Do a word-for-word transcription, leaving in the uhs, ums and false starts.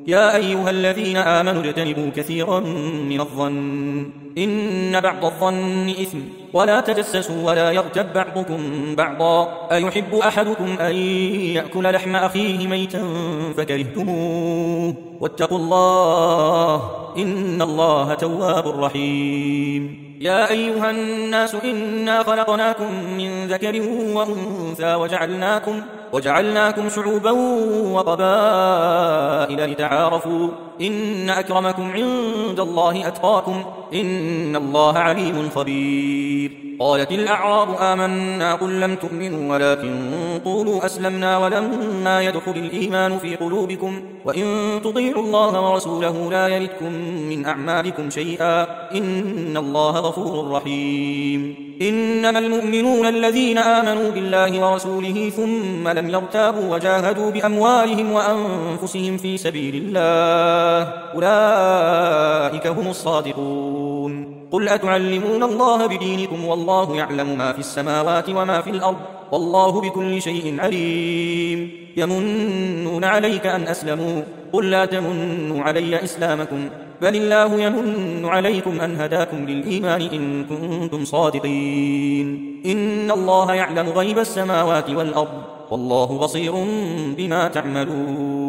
يا أيها الذين آمنوا اجتنبوا كثيرا من الظن إن بعض الظن إثم ولا تجسسوا ولا يغتب بعضكم بعضا أيحب أحدكم أن يأكل لحم أخيه ميتا فكرهتموه واتقوا الله إن الله تواب رحيم. يا أيها الناس إنا خلقناكم من ذكر وأنثى وجعلناكم, وجعلناكم شعوبا وقبائل لتعارفوا إن أكرمكم عند الله أتقاكم إن الله عليم خبير. قالت الأعراب آمنا قل لم تؤمنوا ولكن قولوا أسلمنا ولما يدخل الإيمان في قلوبكم وإن تطيعوا الله ورسوله لا يلدكم من أعمالكم شيئا إن الله غفور رحيم. إنما المؤمنون الذين آمنوا بالله ورسوله ثم لم يرتابوا وجاهدوا بأموالهم وأنفسهم في سبيل الله أولئك هم الصادقون. قل أتعلمون الله بدينكم والله يعلم ما في السماوات وما في الأرض والله بكل شيء عليم. يمنون عليك أن أسلموا قل لا تمنوا علي إسلامكم بل الله يمن عليكم أن هداكم للإيمان إن كنتم صادقين. إن الله يعلم غيب السماوات والأرض والله بصير بما تعملون.